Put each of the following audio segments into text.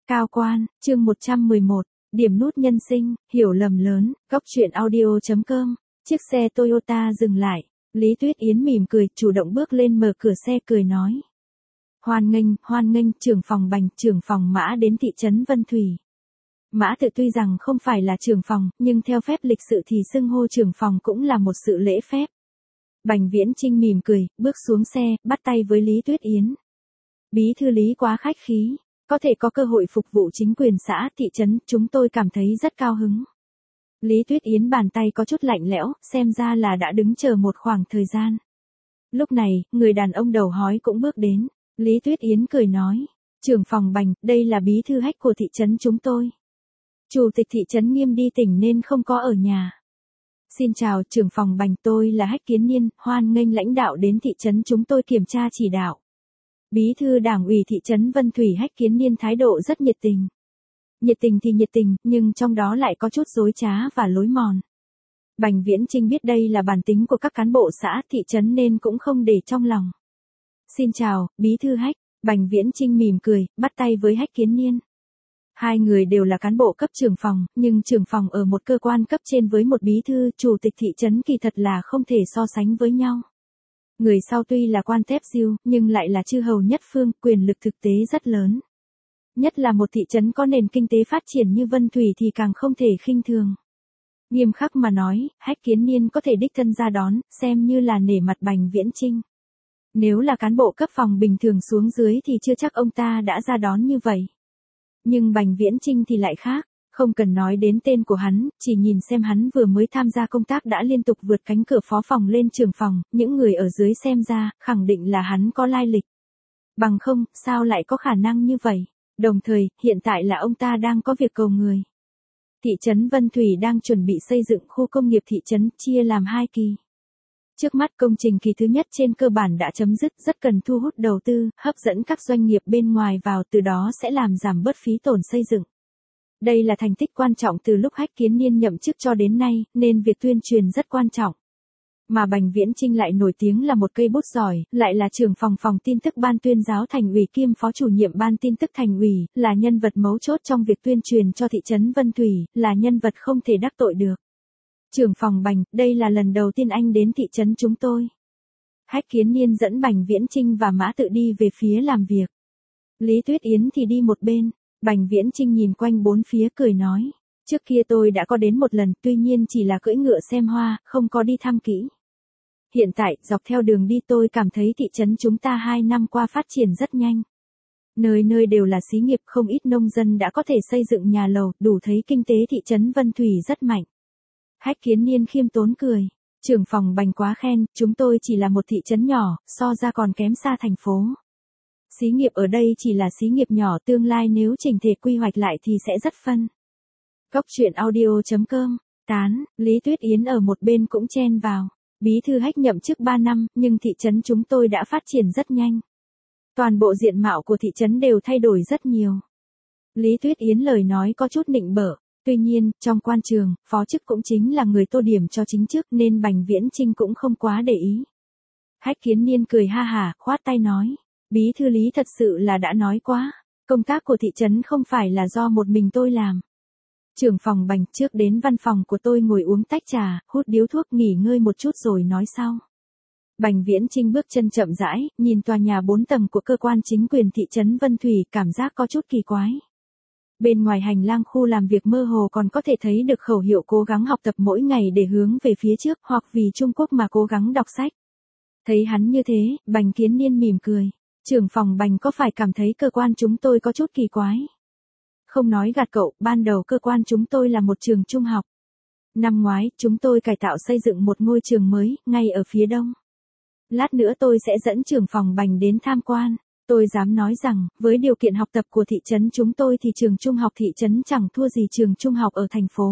Cao quan, chương 111, điểm nút nhân sinh, hiểu lầm lớn, góc truyện audio.com, chiếc xe Toyota dừng lại, Lý Tuyết Yến mỉm cười, chủ động bước lên mở cửa xe cười nói. Hoan nghênh, trưởng phòng Bành, trưởng phòng Mã đến thị trấn Vân Thủy. Mã Tự tuy rằng không phải là trưởng phòng, nhưng theo phép lịch sự thì xưng hô trưởng phòng cũng là một sự lễ phép. Bành Viễn Chinh mỉm cười, bước xuống xe, bắt tay với Lý Tuyết Yến. Bí thư Lý quá khách khí. Có thể có cơ hội phục vụ chính quyền xã, thị trấn, chúng tôi cảm thấy rất cao hứng. Lý Tuyết Yến bàn tay có chút lạnh lẽo, xem ra là đã đứng chờ một khoảng thời gian. Lúc này, người đàn ông đầu hói cũng bước đến. Lý Tuyết Yến cười nói, trưởng phòng Bành, đây là bí thư Hách của thị trấn chúng tôi. Chủ tịch thị trấn Nghiêm đi tỉnh nên không có ở nhà. Xin chào trưởng phòng Bành, tôi là Hách Kiến Niên, hoan nghênh lãnh đạo đến thị trấn chúng tôi kiểm tra chỉ đạo. Bí thư đảng ủy thị trấn Vân Thủy Hách Kiến Niên thái độ rất nhiệt tình. Nhiệt tình thì nhiệt tình, nhưng trong đó lại có chút dối trá và lối mòn. Bành Viễn Chinh biết đây là bản tính của các cán bộ xã thị trấn nên cũng không để trong lòng. Xin chào, bí thư Hách, Bành Viễn Chinh mỉm cười, bắt tay với Hách Kiến Niên. Hai người đều là cán bộ cấp trưởng phòng, nhưng trưởng phòng ở một cơ quan cấp trên với một bí thư chủ tịch thị trấn kỳ thật là không thể so sánh với nhau. Người sau tuy là quan tép diêu, nhưng lại là chư hầu nhất phương, quyền lực thực tế rất lớn. Nhất là một thị trấn có nền kinh tế phát triển như Vân Thủy thì càng không thể khinh thường. Nghiêm khắc mà nói, Hách Kiến Niên có thể đích thân ra đón, xem như là nể mặt Bành Viễn Chinh. Nếu là cán bộ cấp phòng bình thường xuống dưới thì chưa chắc ông ta đã ra đón như vậy. Nhưng Bành Viễn Chinh thì lại khác. Không cần nói đến tên của hắn, chỉ nhìn xem hắn vừa mới tham gia công tác đã liên tục vượt cánh cửa phó phòng lên trưởng phòng, những người ở dưới xem ra, khẳng định là hắn có lai lịch. Bằng không, sao lại có khả năng như vậy? Đồng thời, hiện tại là ông ta đang có việc cầu người. Thị trấn Vân Thủy đang chuẩn bị xây dựng khu công nghiệp thị trấn, chia làm 2 kỳ. Trước mắt công trình kỳ thứ nhất trên cơ bản đã chấm dứt, rất cần thu hút đầu tư, hấp dẫn các doanh nghiệp bên ngoài vào, từ đó sẽ làm giảm bớt phí tổn xây dựng. Đây là thành tích quan trọng từ lúc Hách Kiến Niên nhậm chức cho đến nay, nên việc tuyên truyền rất quan trọng. Mà Bành Viễn Chinh lại nổi tiếng là một cây bút giỏi, lại là trưởng phòng tin tức ban tuyên giáo thành ủy kiêm phó chủ nhiệm ban tin tức thành ủy, là nhân vật mấu chốt trong việc tuyên truyền cho thị trấn Vân Thủy, là nhân vật không thể đắc tội được. Trưởng phòng Bành, đây là lần đầu tiên anh đến thị trấn chúng tôi. Hách Kiến Niên dẫn Bành Viễn Chinh và Mã Tự đi về phía làm việc. Lý Tuyết Yến thì đi một bên. Bành Viễn Chinh nhìn quanh bốn phía cười nói, trước kia tôi đã có đến một lần, tuy nhiên chỉ là cưỡi ngựa xem hoa, không có đi thăm kỹ. Hiện tại, dọc theo đường đi tôi cảm thấy thị trấn chúng ta 2 năm qua phát triển rất nhanh. Nơi nơi đều là xí nghiệp, không ít nông dân đã có thể xây dựng nhà lầu, đủ thấy kinh tế thị trấn Vân Thủy rất mạnh. Hách Kiến Niên khiêm tốn cười, trưởng phòng Bành quá khen, chúng tôi chỉ là một thị trấn nhỏ, so ra còn kém xa thành phố. Xí nghiệp ở đây chỉ là xí nghiệp nhỏ, tương lai nếu chỉnh thể quy hoạch lại thì sẽ rất phân. Góc truyện audio.com, tán, Lý Tuyết Yến ở một bên cũng chen vào. Bí thư Hách nhậm chức 3 năm, nhưng thị trấn chúng tôi đã phát triển rất nhanh. Toàn bộ diện mạo của thị trấn đều thay đổi rất nhiều. Lý Tuyết Yến lời nói có chút nịnh bợ, tuy nhiên, trong quan trường, phó chức cũng chính là người tô điểm cho chính chức nên Bành Viễn Chinh cũng không quá để ý. Hách Kiến Niên cười ha hả, khoát tay nói. Bí thư Lý thật sự là đã nói quá, công tác của thị trấn không phải là do một mình tôi làm. Trưởng phòng Bành, trước đến văn phòng của tôi ngồi uống tách trà, hút điếu thuốc nghỉ ngơi một chút rồi nói sau. Bành Viễn Chinh bước chân chậm rãi, nhìn tòa nhà 4 tầng của cơ quan chính quyền thị trấn Vân Thủy, cảm giác có chút kỳ quái. Bên ngoài hành lang khu làm việc mơ hồ còn có thể thấy được khẩu hiệu cố gắng học tập mỗi ngày để hướng về phía trước, hoặc vì Trung Quốc mà cố gắng đọc sách. Thấy hắn như thế, Bành Kiến Niên mỉm cười. Trưởng phòng Bành có phải cảm thấy cơ quan chúng tôi có chút kỳ quái? Không nói gạt cậu, ban đầu cơ quan chúng tôi là một trường trung học. Năm ngoái, chúng tôi cải tạo xây dựng một ngôi trường mới, ngay ở phía đông. Lát nữa tôi sẽ dẫn trưởng phòng Bành đến tham quan. Tôi dám nói rằng, với điều kiện học tập của thị trấn chúng tôi thì trường trung học thị trấn chẳng thua gì trường trung học ở thành phố.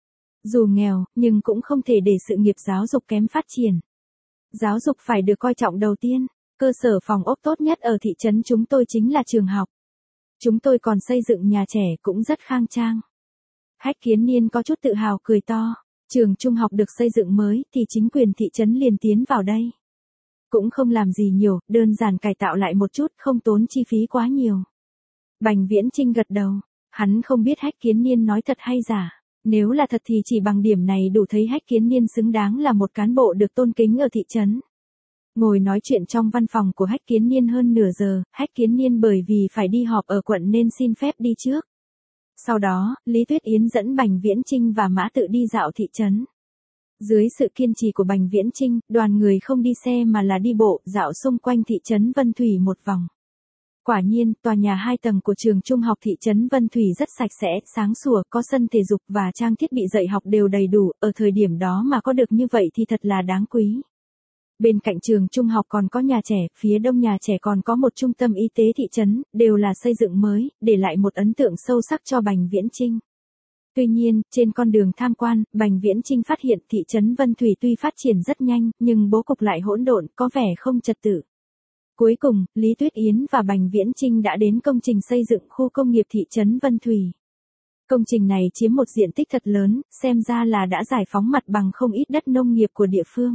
Dù nghèo, nhưng cũng không thể để sự nghiệp giáo dục kém phát triển. Giáo dục phải được coi trọng đầu tiên. Cơ sở phòng ốc tốt nhất ở thị trấn chúng tôi chính là trường học. Chúng tôi còn xây dựng nhà trẻ cũng rất khang trang. Hách Kiến Niên có chút tự hào cười to. Trường trung học được xây dựng mới thì chính quyền thị trấn liền tiến vào đây. Cũng không làm gì nhiều, đơn giản cải tạo lại một chút, không tốn chi phí quá nhiều. Bành Viễn Chinh gật đầu. Hắn không biết Hách Kiến Niên nói thật hay giả. Nếu là thật thì chỉ bằng điểm này đủ thấy Hách Kiến Niên xứng đáng là một cán bộ được tôn kính ở thị trấn. Ngồi nói chuyện trong văn phòng của Hách Kiến Niên hơn nửa giờ, Hách Kiến Niên bởi vì phải đi họp ở quận nên xin phép đi trước. Sau đó, Lý Tuyết Yến dẫn Bành Viễn Chinh và Mã Tự đi dạo thị trấn. Dưới sự kiên trì của Bành Viễn Chinh, đoàn người không đi xe mà là đi bộ, dạo xung quanh thị trấn Vân Thủy một vòng. Quả nhiên, tòa nhà 2 tầng của trường trung học thị trấn Vân Thủy rất sạch sẽ, sáng sủa, có sân thể dục và trang thiết bị dạy học đều đầy đủ, ở thời điểm đó mà có được như vậy thì thật là đáng quý. Bên cạnh trường trung học còn có nhà trẻ, phía đông nhà trẻ còn có một trung tâm y tế thị trấn, đều là xây dựng mới, để lại một ấn tượng sâu sắc cho Bành Viễn Chinh. Tuy nhiên, trên con đường tham quan, Bành Viễn Chinh phát hiện thị trấn Vân Thủy tuy phát triển rất nhanh, nhưng bố cục lại hỗn độn, có vẻ không trật tự. Cuối cùng, Lý Tuyết Yến và Bành Viễn Chinh đã đến công trình xây dựng khu công nghiệp thị trấn Vân Thủy. Công trình này chiếm một diện tích thật lớn, xem ra là đã giải phóng mặt bằng không ít đất nông nghiệp của địa phương.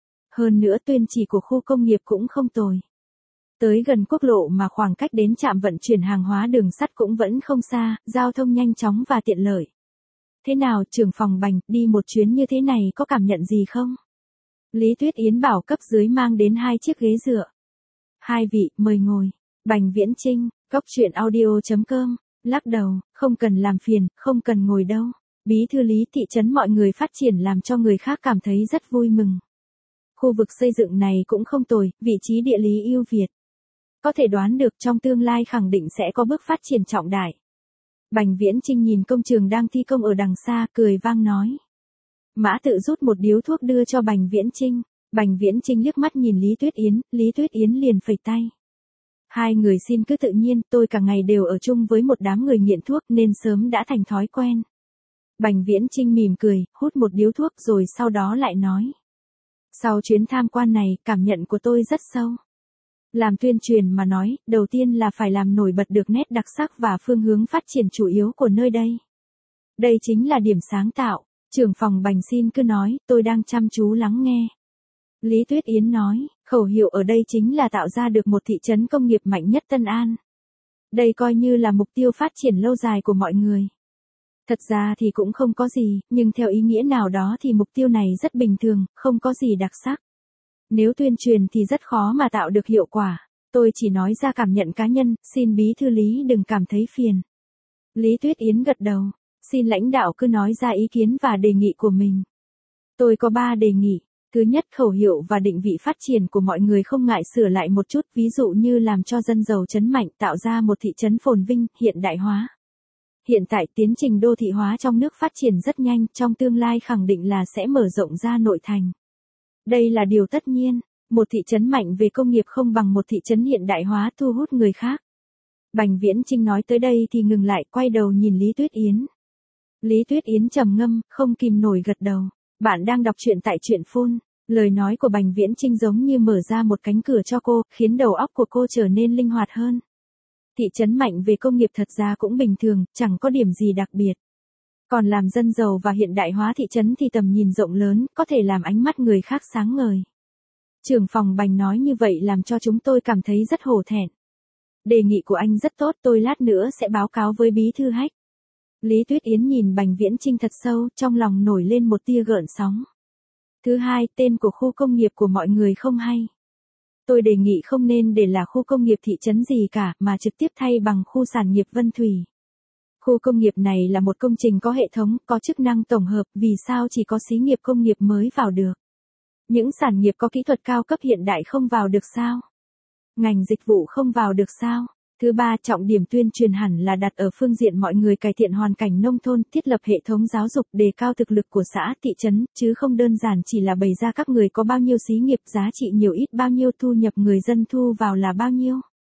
Hơn nữa tuyên chỉ của khu công nghiệp cũng không tồi. Tới gần quốc lộ mà khoảng cách đến trạm vận chuyển hàng hóa đường sắt cũng vẫn không xa, giao thông nhanh chóng và tiện lợi. Thế nào, trưởng phòng Bành, đi một chuyến như thế này có cảm nhận gì không? Lý Tuyết Yến bảo cấp dưới mang đến 2 chiếc ghế dựa. 2 vị, mời ngồi. Bành Viễn Chinh, goctruyện.audio.com, lắc đầu, không cần làm phiền, không cần ngồi đâu. Bí thư Lý thị trấn mọi người phát triển làm cho người khác cảm thấy rất vui mừng. Khu vực xây dựng này cũng không tồi, vị trí địa lý ưu việt. Có thể đoán được trong tương lai khẳng định sẽ có bước phát triển trọng đại. Bành Viễn Chinh nhìn công trường đang thi công ở đằng xa, cười vang nói. Mã Tự rút một điếu thuốc đưa cho Bành Viễn Chinh. Bành Viễn Chinh liếc mắt nhìn Lý Tuyết Yến liền phẩy tay. Hai người xin cứ tự nhiên, tôi cả ngày đều ở chung với một đám người nghiện thuốc nên sớm đã thành thói quen. Bành Viễn Chinh mỉm cười, hút một điếu thuốc rồi sau đó lại nói. Sau chuyến tham quan này, cảm nhận của tôi rất sâu. Làm tuyên truyền mà nói, đầu tiên là phải làm nổi bật được nét đặc sắc và phương hướng phát triển chủ yếu của nơi đây. Đây chính là điểm sáng tạo. Trưởng phòng Bành xin cứ nói, tôi đang chăm chú lắng nghe. Lý Tuyết Yến nói, khẩu hiệu ở đây chính là tạo ra được một thị trấn công nghiệp mạnh nhất Tân An. Đây coi như là mục tiêu phát triển lâu dài của mọi người. Thật ra thì cũng không có gì, nhưng theo ý nghĩa nào đó thì mục tiêu này rất bình thường, không có gì đặc sắc. Nếu tuyên truyền thì rất khó mà tạo được hiệu quả. Tôi chỉ nói ra cảm nhận cá nhân, xin bí thư Lý đừng cảm thấy phiền. Lý Tuyết Yến gật đầu, xin lãnh đạo cứ nói ra ý kiến và đề nghị của mình. Tôi có 3 đề nghị. Thứ nhất, khẩu hiệu và định vị phát triển của mọi người không ngại sửa lại một chút, ví dụ như làm cho dân giàu trấn mạnh, tạo ra một thị trấn phồn vinh, hiện đại hóa. Hiện tại tiến trình đô thị hóa trong nước phát triển rất nhanh, trong tương lai khẳng định là sẽ mở rộng ra nội thành. Đây là điều tất nhiên, một thị trấn mạnh về công nghiệp không bằng một thị trấn hiện đại hóa thu hút người khác. Bành Viễn Chinh nói tới đây thì ngừng lại, quay đầu nhìn Lý Tuyết Yến. Lý Tuyết Yến trầm ngâm, không kìm nổi gật đầu. Bạn đang đọc truyện tại Truyện Phone. Lời nói của Bành Viễn Chinh giống như mở ra một cánh cửa cho cô, khiến đầu óc của cô trở nên linh hoạt hơn. Thị trấn mạnh về công nghiệp thật ra cũng bình thường, chẳng có điểm gì đặc biệt. Còn làm dân giàu và hiện đại hóa thị trấn thì tầm nhìn rộng lớn, có thể làm ánh mắt người khác sáng ngời. Trưởng phòng Bành nói như vậy làm cho chúng tôi cảm thấy rất hổ thẹn. Đề nghị của anh rất tốt, tôi lát nữa sẽ báo cáo với bí thư Hách. Lý Tuyết Yến nhìn Bành Viễn Chinh thật sâu, trong lòng nổi lên một tia gợn sóng. Thứ hai, tên của khu công nghiệp của mọi người không hay. Tôi đề nghị không nên để là khu công nghiệp thị trấn gì cả, mà trực tiếp thay bằng khu sản nghiệp Vân Thủy. Khu công nghiệp này là một công trình có hệ thống, có chức năng tổng hợp, vì sao chỉ có xí nghiệp công nghiệp mới vào được? Những sản nghiệp có kỹ thuật cao cấp hiện đại không vào được sao? Ngành dịch vụ không vào được sao? Thứ ba, trọng điểm tuyên truyền hẳn là đặt ở phương diện mọi người cải thiện hoàn cảnh nông thôn, thiết lập hệ thống giáo dục, đề cao thực lực của xã, thị trấn, chứ không đơn giản chỉ là bày ra các người có bao nhiêu xí nghiệp, giá trị nhiều ít bao nhiêu, thu nhập người dân thu vào là bao nhiêu.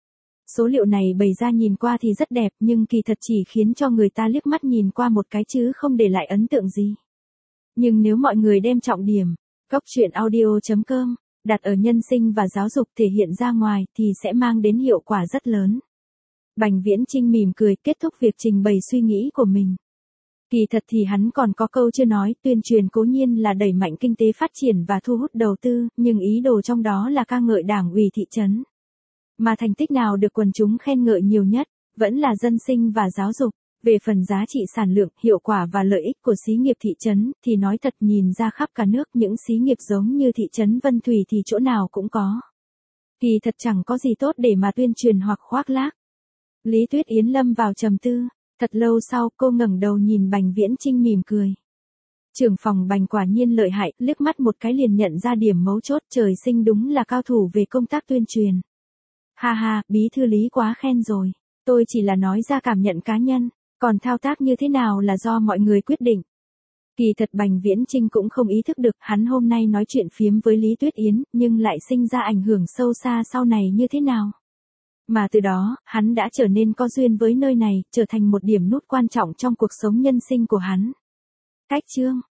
Số liệu này bày ra nhìn qua thì rất đẹp, nhưng kỳ thật chỉ khiến cho người ta liếc mắt nhìn qua một cái chứ không để lại ấn tượng gì. Nhưng nếu mọi người đem trọng điểm, goctruyện.audio.com, đặt ở nhân sinh và giáo dục thể hiện ra ngoài thì sẽ mang đến hiệu quả rất lớn. Bành Viễn Chinh mỉm cười kết thúc việc trình bày suy nghĩ của mình. Kỳ thật thì hắn còn có câu chưa nói, tuyên truyền cố nhiên là đẩy mạnh kinh tế phát triển và thu hút đầu tư, nhưng ý đồ trong đó là ca ngợi đảng ủy thị trấn. Mà thành tích nào được quần chúng khen ngợi nhiều nhất, vẫn là dân sinh và giáo dục. Về phần giá trị sản lượng, hiệu quả và lợi ích của xí nghiệp thị trấn, thì nói thật nhìn ra khắp cả nước những xí nghiệp giống như thị trấn Vân Thủy thì chỗ nào cũng có. Kỳ thật chẳng có gì tốt để mà tuyên truyền hoặc khoác lác. Lý Tuyết Yến lâm vào trầm tư, thật lâu sau cô ngẩng đầu nhìn Bành Viễn Chinh mỉm cười. Trưởng phòng Bành quả nhiên lợi hại, liếc mắt một cái liền nhận ra điểm mấu chốt, trời sinh đúng là cao thủ về công tác tuyên truyền. Ha ha, bí thư Lý quá khen rồi, tôi chỉ là nói ra cảm nhận cá nhân, còn thao tác như thế nào là do mọi người quyết định. Kỳ thật Bành Viễn Chinh cũng không ý thức được hắn hôm nay nói chuyện phiếm với Lý Tuyết Yến, nhưng lại sinh ra ảnh hưởng sâu xa sau này như thế nào. Mà từ đó, hắn đã trở nên có duyên với nơi này, trở thành một điểm nút quan trọng trong cuộc sống nhân sinh của hắn. Cách chương